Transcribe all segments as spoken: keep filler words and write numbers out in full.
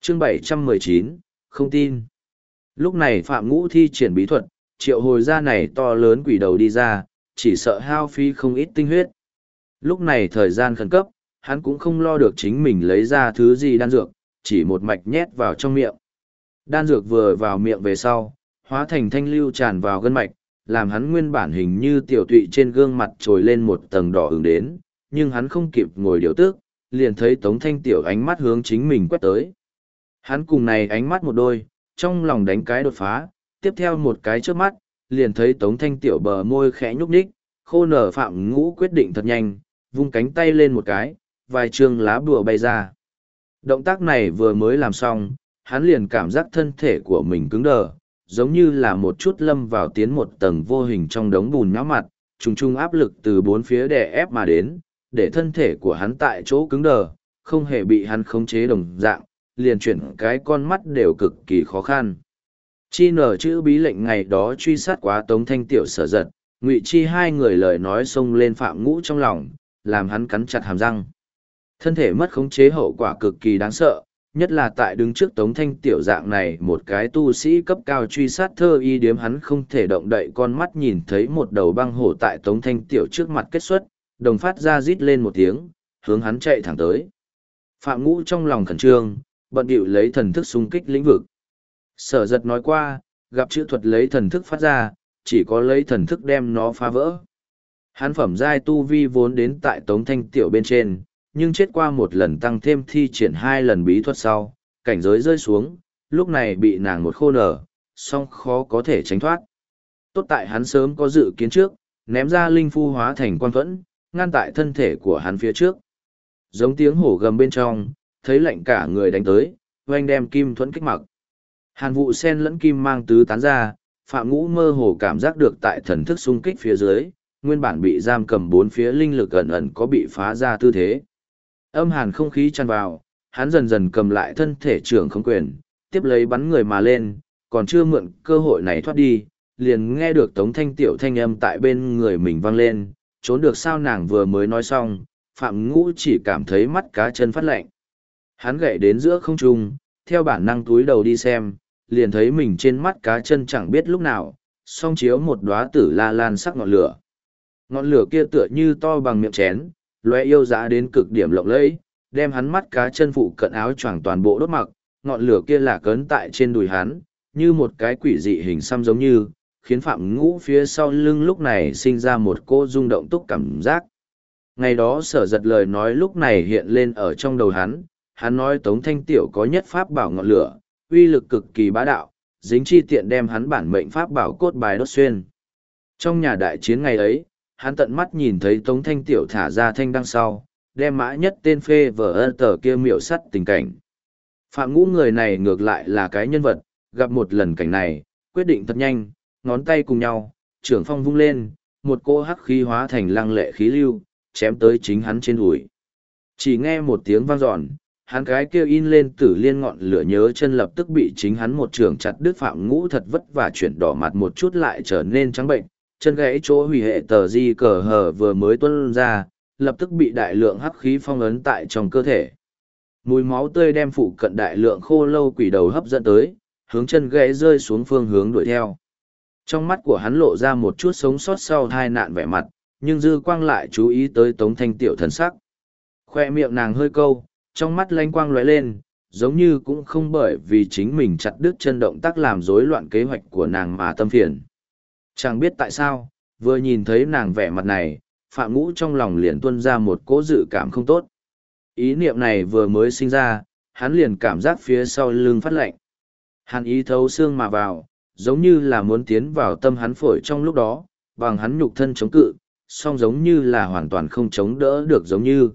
chương bảy trăm mười chín, không tin. Lúc này Phạm Ngũ thi triển bí thuật, triệu hồi ra này to lớn quỷ đầu đi ra, chỉ sợ hao phí không ít tinh huyết. Lúc này thời gian khẩn cấp, hắn cũng không lo được chính mình lấy ra thứ gì đan dược, chỉ một mạch nhét vào trong miệng. Đan dược vừa vào miệng về sau, hóa thành thanh lưu tràn vào gân mạch, làm hắn nguyên bản hình như tiểu tụy trên gương mặt trồi lên một tầng đỏ ửng đến, nhưng hắn không kịp ngồi điều tức, liền thấy Tống Thanh Tiểu ánh mắt hướng chính mình quét tới. Hắn cùng này ánh mắt một đôi, trong lòng đánh cái đột phá, tiếp theo một cái trước mắt, liền thấy Tống Thanh Tiểu bờ môi khẽ nhúc nhích, khô nở Phạm Ngũ quyết định thật nhanh, vung cánh tay lên một cái, vài trương lá bùa bay ra. Động tác này vừa mới làm xong, hắn liền cảm giác thân thể của mình cứng đờ, giống như là một chút lâm vào tiến một tầng vô hình trong đống bùn nhão mặt, trùng trùng áp lực từ bốn phía đè ép mà đến, để thân thể của hắn tại chỗ cứng đờ, không hề bị hắn khống chế đồng dạng, liền chuyển cái con mắt đều cực kỳ khó khăn. Chi nở chữ bí lệnh ngày đó truy sát quá Tống Thanh Tiểu Sở Giật, Ngụy Chi hai người lời nói xông lên Phạm Ngũ trong lòng, làm hắn cắn chặt hàm răng. Thân thể mất khống chế hậu quả cực kỳ đáng sợ, nhất là tại đứng trước Tống Thanh Tiểu dạng này một cái tu sĩ cấp cao truy sát thơ y điếm, hắn không thể động đậy con mắt nhìn thấy một đầu băng hổ tại Tống Thanh Tiểu trước mặt kết xuất, đồng phát ra rít lên một tiếng, hướng hắn chạy thẳng tới. Phạm Ngũ trong lòng khẩn trương, bận bịu lấy thần thức xung kích lĩnh vực. Sở Giật nói qua, gặp chữ thuật lấy thần thức phát ra, chỉ có lấy thần thức đem nó phá vỡ. Hắn phẩm giai tu vi vốn đến tại Tống Thanh Tiểu bên trên, nhưng chết qua một lần tăng thêm thi triển hai lần bí thuật sau, cảnh giới rơi xuống, lúc này bị nàng một khô nở, song khó có thể tránh thoát. Tốt tại hắn sớm có dự kiến trước, ném ra linh phu hóa thành quan thuẫn, ngăn tại thân thể của hắn phía trước. Giống tiếng hổ gầm bên trong, thấy lạnh cả người đánh tới, oanh đem kim thuẫn kích mặc. Hàn vụ sen lẫn kim mang tứ tán ra, Phạm Ngũ mơ hồ cảm giác được tại thần thức xung kích phía dưới, nguyên bản bị giam cầm bốn phía linh lực ẩn ẩn có bị phá ra tư thế. Âm hàn không khí tràn vào, hắn dần dần cầm lại thân thể trưởng không quyền, tiếp lấy bắn người mà lên, còn chưa mượn cơ hội này thoát đi, liền nghe được Tống Thanh Tiểu thanh âm tại bên người mình vang lên, trốn được sao. Nàng vừa mới nói xong, Phạm Ngũ chỉ cảm thấy mắt cá chân phát lạnh. Hắn gậy đến giữa không trung, theo bản năng túi đầu đi xem, liền thấy mình trên mắt cá chân chẳng biết lúc nào, song chiếu một đóa tử la lan sắc ngọn lửa. Ngọn lửa kia tựa như to bằng miệng chén, lóe yêu dã đến cực điểm lộng lẫy, đem hắn mắt cá chân phụ cận áo choàng toàn bộ đốt mặc, ngọn lửa kia là cấn tại trên đùi hắn, như một cái quỷ dị hình xăm giống như, khiến Phạm Ngũ phía sau lưng lúc này sinh ra một cô rung động túc cảm giác. Ngày đó Sở Giật lời nói lúc này hiện lên ở trong đầu hắn, hắn nói Tống Thanh Tiểu có nhất pháp bảo ngọn lửa, uy lực cực kỳ bá đạo, dính chi tiện đem hắn bản mệnh pháp bảo cốt bài đốt xuyên. Trong nhà đại chiến ngày ấy, hắn tận mắt nhìn thấy Tống Thanh Tiểu thả ra thanh đăng sau, đem mã nhất tên phê vở ân tờ kia miệu sắt tình cảnh. Phạm Ngũ người này ngược lại là cái nhân vật, gặp một lần cảnh này, quyết định thật nhanh, ngón tay cùng nhau, trưởng phong vung lên, một cỗ hắc khí hóa thành lăng lệ khí lưu, chém tới chính hắn trên đùi. Chỉ nghe một tiếng vang dọn, hắn cái kêu in lên tử liên ngọn lửa nhớ chân lập tức bị chính hắn một trường chặt đứt. Phạm Ngũ thật vất vả chuyển đỏ mặt một chút lại trở nên trắng bệnh, chân gãy chỗ hủy hệ tờ di cờ hờ vừa mới tuôn ra, lập tức bị đại lượng hắc khí phong ấn tại trong cơ thể. Mùi máu tươi đem phụ cận đại lượng khô lâu quỷ đầu hấp dẫn tới, hướng chân gãy rơi xuống phương hướng đuổi theo. Trong mắt của hắn lộ ra một chút sống sót sau hai nạn vẻ mặt, nhưng dư quang lại chú ý tới Tống Thanh Tiểu thần sắc. Khoe miệng nàng hơi câu, trong mắt lanh quang lóe lên, giống như cũng không bởi vì chính mình chặt đứt chân động tác làm rối loạn kế hoạch của nàng mà tâm phiền. Chẳng biết tại sao, vừa nhìn thấy nàng vẻ mặt này, Phạm Ngũ trong lòng liền tuôn ra một cỗ dự cảm không tốt. Ý niệm này vừa mới sinh ra, hắn liền cảm giác phía sau lưng phát lạnh. Hàn ý thấu xương mà vào, giống như là muốn tiến vào tâm hắn phổi trong lúc đó, bằng hắn nhục thân chống cự, song giống như là hoàn toàn không chống đỡ được giống như.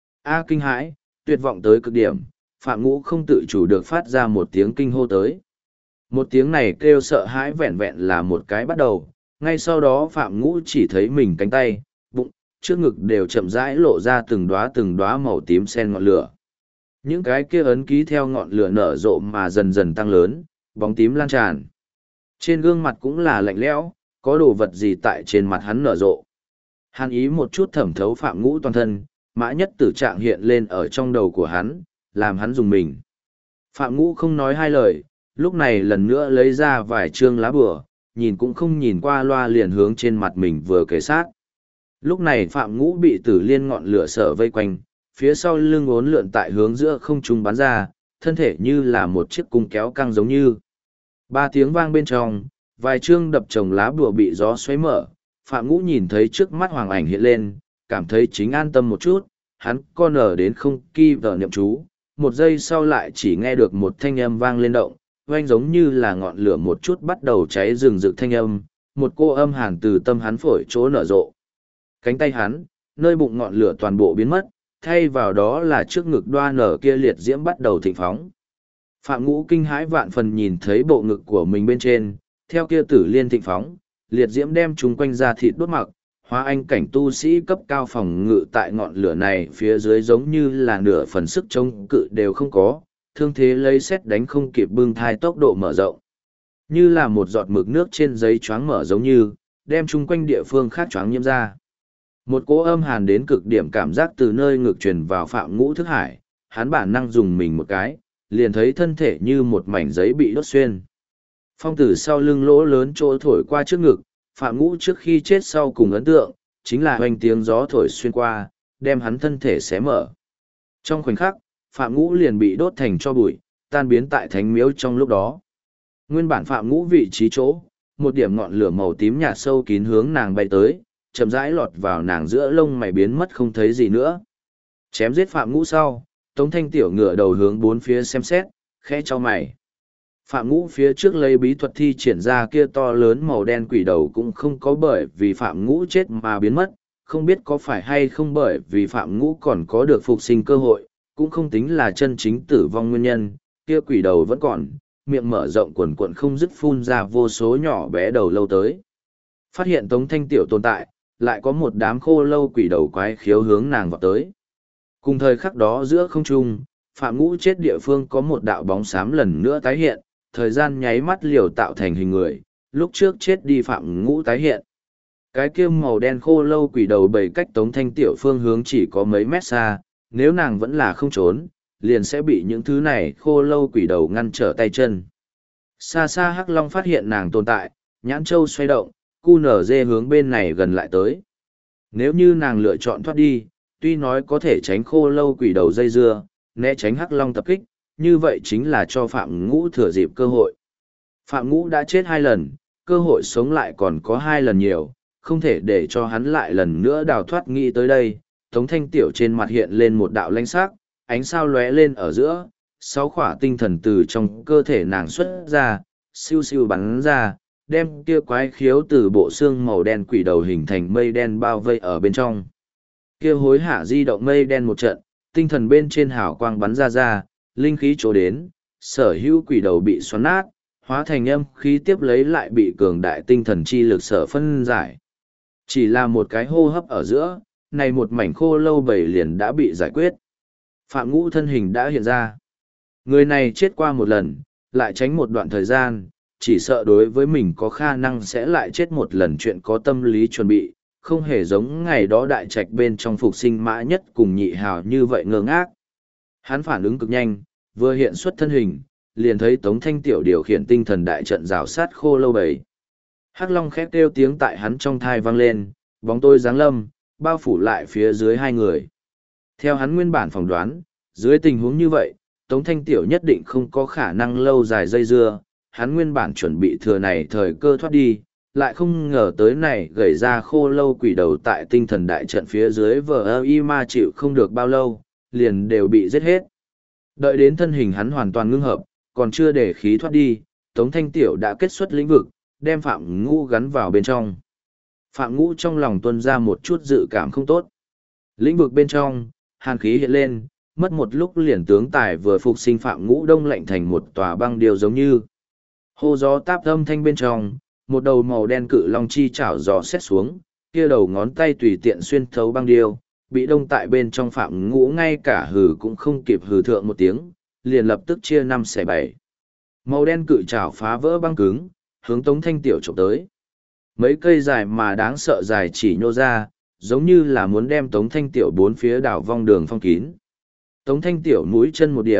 A kinh hãi, tuyệt vọng tới cực điểm, Phạm Ngũ không tự chủ được phát ra một tiếng kinh hô tới. Một tiếng này kêu sợ hãi vẹn vẹn là một cái bắt đầu, ngay sau đó Phạm Ngũ chỉ thấy mình cánh tay, bụng, trước ngực đều chậm rãi lộ ra từng đóa từng đóa màu tím sen ngọn lửa. Những cái kia ấn ký theo ngọn lửa nở rộ mà dần dần tăng lớn, bóng tím lan tràn. Trên gương mặt cũng là lạnh lẽo, có đồ vật gì tại trên mặt hắn nở rộ. Hàn ý một chút thẩm thấu Phạm Ngũ toàn thân, mã nhất tử trạng hiện lên ở trong đầu của hắn, làm hắn dùng mình. Phạm Ngũ không nói hai lời, lúc này lần nữa lấy ra vài trương lá bùa, nhìn cũng không nhìn qua loa liền hướng trên mặt mình vừa kề sát. Lúc này Phạm Ngũ bị Tử Liên ngọn lửa sở vây quanh, phía sau lưng uốn lượn tại hướng giữa không trung bắn ra, thân thể như là một chiếc cung kéo căng giống như. Ba tiếng vang bên trong, vài trương đập chồng lá bùa bị gió xoáy mở, Phạm Ngũ nhìn thấy trước mắt hoàng ảnh hiện lên, cảm thấy chính an tâm một chút, hắn con ở đến không kỳ vợ niệm chú, một giây sau lại chỉ nghe được một thanh âm vang lên động, oanh giống như là ngọn lửa một chút bắt đầu cháy rừng rực thanh âm, một cô âm hàn từ tâm hắn phổi chỗ nở rộ. Cánh tay hắn, nơi bụng ngọn lửa toàn bộ biến mất, thay vào đó là trước ngực đoa nở kia liệt diễm bắt đầu thịnh phóng. Phạm Ngũ kinh hãi vạn phần nhìn thấy bộ ngực của mình bên trên, theo kia Tử Liên thịnh phóng, liệt diễm đem chúng quanh ra thịt đốt mặc, hóa anh cảnh tu sĩ cấp cao phòng ngự tại ngọn lửa này phía dưới giống như là nửa phần sức chống cự đều không có, thương thế lấy xét đánh không kịp bưng thai tốc độ mở rộng. Như là một giọt mực nước trên giấy choáng mở giống như, đem chung quanh địa phương khác choáng nhiễm ra. Một cỗ âm hàn đến cực điểm cảm giác từ nơi ngực truyền vào Phạm Ngũ thức hải, hắn bản năng dùng mình một cái, liền thấy thân thể như một mảnh giấy bị đốt xuyên. Phong tử sau lưng lỗ lớn chỗ thổi qua trước ngực, Phạm Ngũ trước khi chết sau cùng ấn tượng, chính là hoành tiếng gió thổi xuyên qua, đem hắn thân thể xé mở. Trong khoảnh khắc, Phạm Ngũ liền bị đốt thành tro bụi, tan biến tại thánh miếu trong lúc đó. Nguyên bản Phạm Ngũ vị trí chỗ, một điểm ngọn lửa màu tím nhạt sâu kín hướng nàng bay tới, chậm rãi lọt vào nàng giữa lông mày biến mất không thấy gì nữa. Chém giết Phạm Ngũ sau, Tống Thanh Tiểu ngửa đầu hướng bốn phía xem xét, khẽ cho mày. Phạm Ngũ phía trước lấy bí thuật thi triển ra kia to lớn màu đen quỷ đầu cũng không có bởi vì Phạm Ngũ chết mà biến mất, không biết có phải hay không bởi vì Phạm Ngũ còn có được phục sinh cơ hội, cũng không tính là chân chính tử vong nguyên nhân, kia quỷ đầu vẫn còn, miệng mở rộng quần quần không dứt phun ra vô số nhỏ bé đầu lâu tới. Phát hiện Tống Thanh Tiểu tồn tại, lại có một đám khô lâu quỷ đầu quái khiếu hướng nàng vào tới. Cùng thời khắc đó giữa không trung, Phạm Ngũ chết địa phương có một đạo bóng xám lần nữa tái hiện, thời gian nháy mắt liều tạo thành hình người, lúc trước chết đi Phạm Ngũ tái hiện. Cái kia màu đen khô lâu quỷ đầu bầy cách Tống Thanh Tiểu phương hướng chỉ có mấy mét xa, nếu nàng vẫn là không trốn, liền sẽ bị những thứ này khô lâu quỷ đầu ngăn trở tay chân. Xa xa Hắc Long phát hiện nàng tồn tại, nhãn châu xoay động, cu nở dê hướng bên này gần lại tới. Nếu như nàng lựa chọn thoát đi, tuy nói có thể tránh khô lâu quỷ đầu dây dưa, né tránh Hắc Long tập kích, như vậy chính là cho Phạm Ngũ thừa dịp cơ hội. Phạm Ngũ đã chết hai lần, cơ hội sống lại còn có hai lần nhiều, không thể để cho hắn lại lần nữa đào thoát. Nghĩ tới đây, Tống Thanh Tiểu trên mặt hiện lên một đạo lanh sắc, ánh sao lóe lên ở giữa, sáu khỏa tinh thần từ trong cơ thể nàng xuất ra, siêu siêu bắn ra, đem kia quái khiếu từ bộ xương màu đen quỷ đầu hình thành mây đen bao vây ở bên trong. Kia hối hả di động mây đen một trận, tinh thần bên trên hào quang bắn ra ra, linh khí chỗ đến, sở hữu quỷ đầu bị xoắn nát, hóa thành âm khí tiếp lấy lại bị cường đại tinh thần chi lực sở phân giải. Chỉ là một cái hô hấp ở giữa, này một mảnh khô lâu bầy liền đã bị giải quyết. Phạm Ngũ thân hình đã hiện ra. Người này chết qua một lần, lại tránh một đoạn thời gian, chỉ sợ đối với mình có khả năng sẽ lại chết một lần chuyện có tâm lý chuẩn bị, không hề giống ngày đó đại trạch bên trong phục sinh mã nhất cùng nhị hào như vậy ngơ ngác. Hắn phản ứng cực nhanh, vừa hiện xuất thân hình, liền thấy Tống Thanh Tiểu điều khiển tinh thần đại trận rào sát khô lâu bầy. Hắc Long khét kêu tiếng tại hắn trong thai vang lên, bóng tối giáng lâm, bao phủ lại phía dưới hai người. Theo hắn nguyên bản phỏng đoán, dưới tình huống như vậy, Tống Thanh Tiểu nhất định không có khả năng lâu dài dây dưa, hắn nguyên bản chuẩn bị thừa này thời cơ thoát đi, lại không ngờ tới này gầy ra khô lâu quỷ đầu tại tinh thần đại trận phía dưới vờ y ma chịu không được bao lâu, liền đều bị giết hết. Đợi đến thân hình hắn hoàn toàn ngưng hợp, còn chưa để khí thoát đi, Tống Thanh Tiểu đã kết xuất lĩnh vực, đem Phạm Ngũ gắn vào bên trong. Phạm Ngũ trong lòng tuôn ra một chút dự cảm không tốt. Lĩnh vực bên trong, hàn khí hiện lên, mất một lúc liền tướng tài vừa phục sinh Phạm Ngũ đông lạnh thành một tòa băng điều giống như. Hô gió táp âm thanh bên trong, một đầu màu đen cự long chi chảo gió xét xuống, kia đầu ngón tay tùy tiện xuyên thấu băng điêu, bị đông tại bên trong Phạm Ngũ ngay cả hừ cũng không kịp hừ thượng một tiếng, liền lập tức chia năm xẻ bảy. Màu đen cự chảo phá vỡ băng cứng, hướng Tống Thanh Tiểu chụp tới. Mấy cây dài mà đáng sợ dài chỉ nhô ra, giống như là muốn đem Tống Thanh Tiểu bốn phía đảo vong đường phong kín. Tống Thanh Tiểu mũi chân một điểm,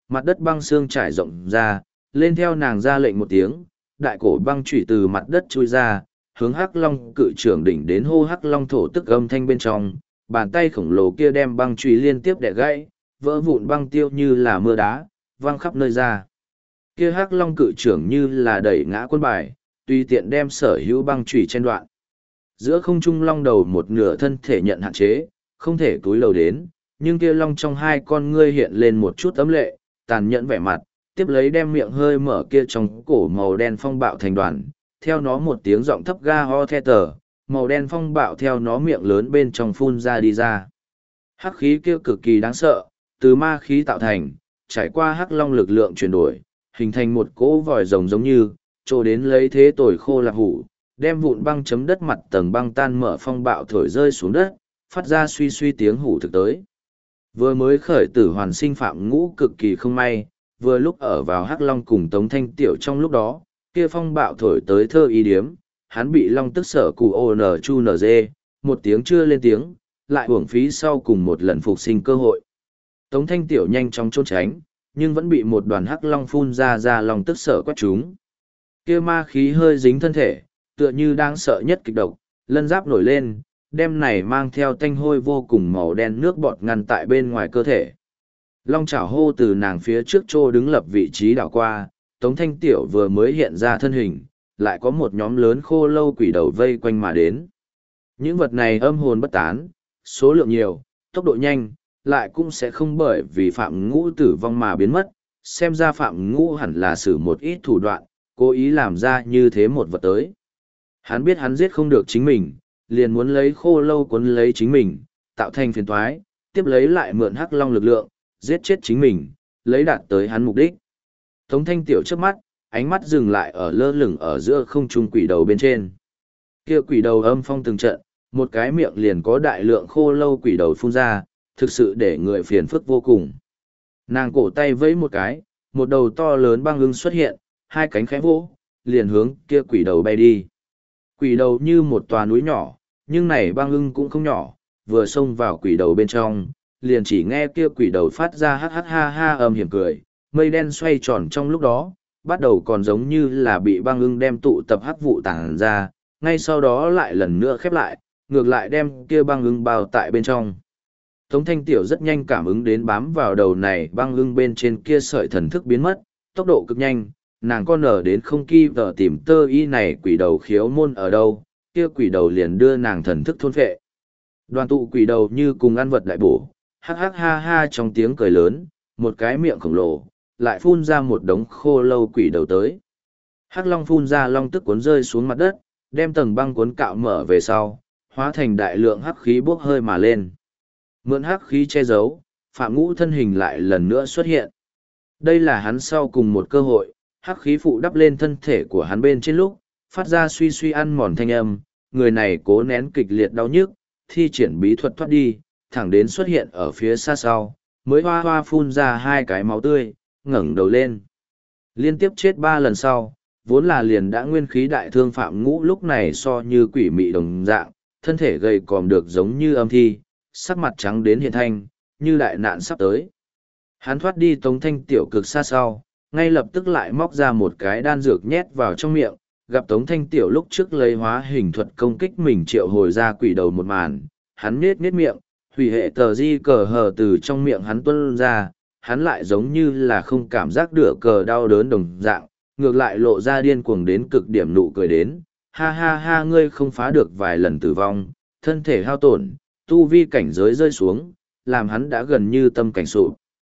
mặt đất băng xương trải rộng ra, lên theo nàng ra lệnh một tiếng, đại cổ băng chủy từ mặt đất chui ra, hướng Hắc Long cự trưởng đỉnh đến hô Hắc Long thổ tức âm thanh bên trong, bàn tay khổng lồ kia đem băng chủy liên tiếp đè gãy, vỡ vụn băng tiêu như là mưa đá, văng khắp nơi ra. Kia Hắc Long cự trưởng như là đẩy ngã quân bài, tùy tiện đem sở hữu băng chủy trên đoạn. Giữa không trung long đầu một nửa thân thể nhận hạn chế, không thể túi lầu đến, nhưng kia long trong hai con ngươi hiện lên một chút ấm lệ, tàn nhẫn vẻ mặt, tiếp lấy đem miệng hơi mở kia trong cổ màu đen phong bạo thành đoàn, theo nó một tiếng giọng thấp ga ho the tờ, màu đen phong bạo theo nó miệng lớn bên trong phun ra đi ra. Hắc khí kia cực kỳ đáng sợ, từ ma khí tạo thành, trải qua hắc long lực lượng chuyển đổi, hình thành một cỗ vòi rồng giống như, trô đến lấy thế tồi khô lạc hủ, đem vụn băng chấm đất mặt tầng băng tan mở phong bạo thổi rơi xuống đất, phát ra suy suy tiếng hủ thực tới. Vừa mới khởi tử hoàn sinh Phạm Ngũ cực kỳ không may, vừa lúc ở vào Hắc Long cùng Tống Thanh Tiểu trong lúc đó, kia phong bạo thổi tới thơ ý điếm, hắn bị long tức sở cù ô nờ chu nờ dê, một tiếng chưa lên tiếng, lại uổng phí sau cùng một lần phục sinh cơ hội. Tống Thanh Tiểu nhanh chóng trốn tránh, nhưng vẫn bị một đoàn Hắc Long phun ra ra long tức sở quét chúng. Kia ma khí hơi dính thân thể, tựa như đang sợ nhất kịch độc, lân giáp nổi lên, đem này mang theo tanh hôi vô cùng màu đen nước bọt ngăn tại bên ngoài cơ thể. Long chảo hô từ nàng phía trước trô đứng lập vị trí đảo qua, Tống Thanh Tiểu vừa mới hiện ra thân hình, lại có một nhóm lớn khô lâu quỷ đầu vây quanh mà đến. Những vật này âm hồn bất tán, số lượng nhiều, tốc độ nhanh, lại cũng sẽ không bởi vì Phạm Ngũ tử vong mà biến mất, xem ra Phạm Ngũ hẳn là sử một ít thủ đoạn, cố ý làm ra như thế một vật tới. Hắn biết hắn giết không được chính mình, liền muốn lấy khô lâu cuốn lấy chính mình, tạo thành phiền toái, tiếp lấy lại mượn Hắc Long lực lượng, giết chết chính mình, lấy đạt tới hắn mục đích. Tống Thanh Tiểu trước mắt, ánh mắt dừng lại ở lơ lửng ở giữa không trung quỷ đầu bên trên. Kia quỷ đầu âm phong từng trận, một cái miệng liền có đại lượng khô lâu quỷ đầu phun ra, thực sự để người phiền phức vô cùng. Nàng cổ tay vẫy một cái, một đầu to lớn băng ưng xuất hiện, hai cánh khẽ vỗ, liền hướng kia quỷ đầu bay đi. Quỷ đầu như một tòa núi nhỏ, nhưng này băng ưng cũng không nhỏ, vừa xông vào quỷ đầu bên trong, liền chỉ nghe kia quỷ đầu phát ra hát hát ha ha âm hiểm cười, mây đen xoay tròn trong lúc đó, bắt đầu còn giống như là bị băng ưng đem tụ tập hắc vụ tàng ra, ngay sau đó lại lần nữa khép lại, ngược lại đem kia băng ưng bao tại bên trong. Tống Thanh Tiểu rất nhanh cảm ứng đến bám vào đầu này băng ưng bên trên kia sợi thần thức biến mất, tốc độ cực nhanh, nàng con nở đến không kỳ vợ tìm tơ y này quỷ đầu khiếu môn ở đâu, kia quỷ đầu liền đưa nàng thần thức thôn phệ. Đoàn tụ quỷ đầu như cùng ăn vật đại bổ, hắc hắc ha ha trong tiếng cười lớn, một cái miệng khổng lồ, lại phun ra một đống khô lâu quỷ đầu tới. Hắc Long phun ra long tức cuốn rơi xuống mặt đất, đem tầng băng cuốn cạo mở về sau, hóa thành đại lượng hắc khí bốc hơi mà lên. Mượn hắc khí che giấu, Phạm Ngũ thân hình lại lần nữa xuất hiện. Đây là hắn sau cùng một cơ hội, hắc khí phụ đắp lên thân thể của hắn bên trên lúc, phát ra suy suy ăn mòn thanh âm, người này cố nén kịch liệt đau nhức, thi triển bí thuật thoát đi, thẳng đến xuất hiện ở phía xa sau, mới hoa hoa phun ra hai cái máu tươi, ngẩng đầu lên. Liên tiếp chết ba lần sau, vốn là liền đã nguyên khí đại thương Phạm Ngũ lúc này so như quỷ mị đồng dạng, thân thể gầy còm được giống như âm thi, sắc mặt trắng đến hiện thanh, như đại nạn sắp tới. Hắn thoát đi Tống Thanh Tiểu cực xa sau, ngay lập tức lại móc ra một cái đan dược nhét vào trong miệng, gặp Tống Thanh Tiểu lúc trước lấy hóa hình thuật công kích mình triệu hồi ra quỷ đầu một màn, hắn nết nết miệng, hủy hệ tờ di cờ hờ từ trong miệng hắn tuôn ra, hắn lại giống như là không cảm giác được cờ đau đớn đồng dạng, ngược lại lộ ra điên cuồng đến cực điểm nụ cười đến, ha ha ha ngươi không phá được vài lần tử vong, thân thể hao tổn, tu vi cảnh giới rơi xuống, làm hắn đã gần như tâm cảnh sụp.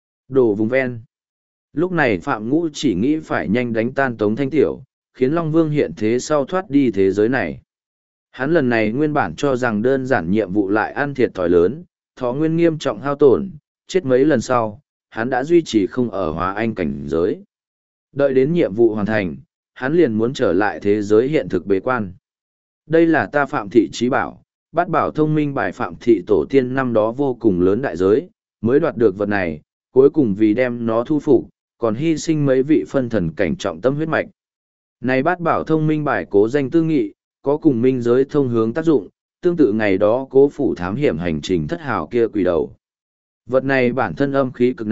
Đồ vùng ven. Lúc này Phạm Ngũ chỉ nghĩ phải nhanh đánh tan Tống Thanh Tiểu, khiến Long Vương hiện thế sau thoát đi thế giới này. Hắn lần này nguyên bản cho rằng đơn giản nhiệm vụ lại ăn thiệt thòi lớn, thọ nguyên nghiêm trọng hao tổn, chết mấy lần sau, hắn đã duy trì không ở hóa anh cảnh giới. Đợi đến nhiệm vụ hoàn thành, hắn liền muốn trở lại thế giới hiện thực bế quan. Đây là ta Phạm Thị Trí Bảo, bát bảo thông minh bài Phạm Thị tổ tiên năm đó vô cùng lớn đại giới, mới đoạt được vật này, cuối cùng vì đem nó thu phục, còn hy sinh mấy vị phân thần cảnh trọng tâm huyết mạch. Này bát bảo thông minh bài cố danh tư nghị, có cùng minh giới thông hướng tác dụng, tương tự ngày đó cố phủ thám hiểm hành trình thất hào kia quỷ đầu. Vật này bản thân âm khí cực nặng,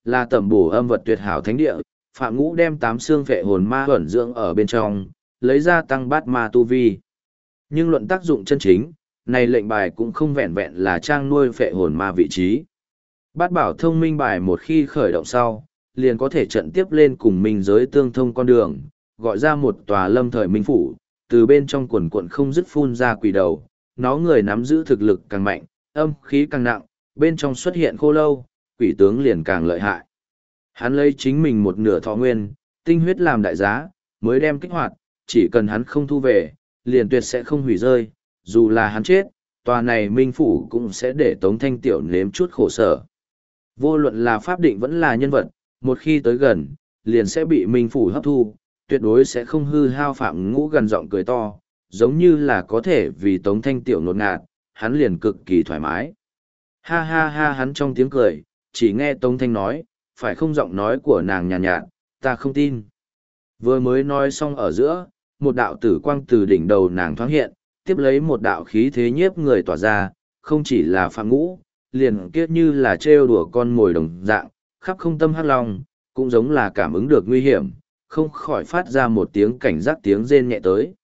là tẩm bổ âm vật tuyệt hảo thánh địa, Phạm Ngũ đem tám xương phệ hồn ma ẩn dưỡng ở bên trong, lấy ra tăng bát ma tu vi. Nhưng luận tác dụng chân chính, này lệnh bài cũng không vẹn vẹn là trang nuôi phệ hồn ma vị trí. Bát bảo thông minh bài một khi khởi động sau, liền có thể trận tiếp lên cùng minh giới tương thông con đường, gọi ra một tòa lâm thời minh phủ, từ bên trong quần quận không dứt phun ra quỷ đầu, nó người nắm giữ thực lực càng mạnh, âm khí càng nặng, bên trong xuất hiện khô lâu, quỷ tướng liền càng lợi hại. Hắn lấy chính mình một nửa thọ nguyên, tinh huyết làm đại giá, mới đem kích hoạt, chỉ cần hắn không thu về, liền tuyệt sẽ không hủy rơi, dù là hắn chết, tòa này minh phủ cũng sẽ để Tống Thanh Tiểu nếm chút khổ sở. Vô luận là pháp định vẫn là nhân vật, một khi tới gần, liền sẽ bị minh phủ hấp thu, tuyệt đối sẽ không hư hao. Phạm Ngũ gần giọng cười to, giống như là có thể vì Tống Thanh Tiểu nột ngạt, hắn liền cực kỳ thoải mái. Ha ha ha, hắn trong tiếng cười, chỉ nghe Tống Thanh nói, phải không, giọng nói của nàng nhàn nhạt, nhạt, ta không tin. Vừa mới nói xong ở giữa, một đạo tử quang từ đỉnh đầu nàng thoáng hiện, tiếp lấy một đạo khí thế nhiếp người tỏa ra, không chỉ là Phạm Ngũ, liền kiết như là trêu đùa con mồi đồng dạng, khắp không tâm hắc long, cũng giống là cảm ứng được nguy hiểm, không khỏi phát ra một tiếng cảnh giác tiếng rên nhẹ tới.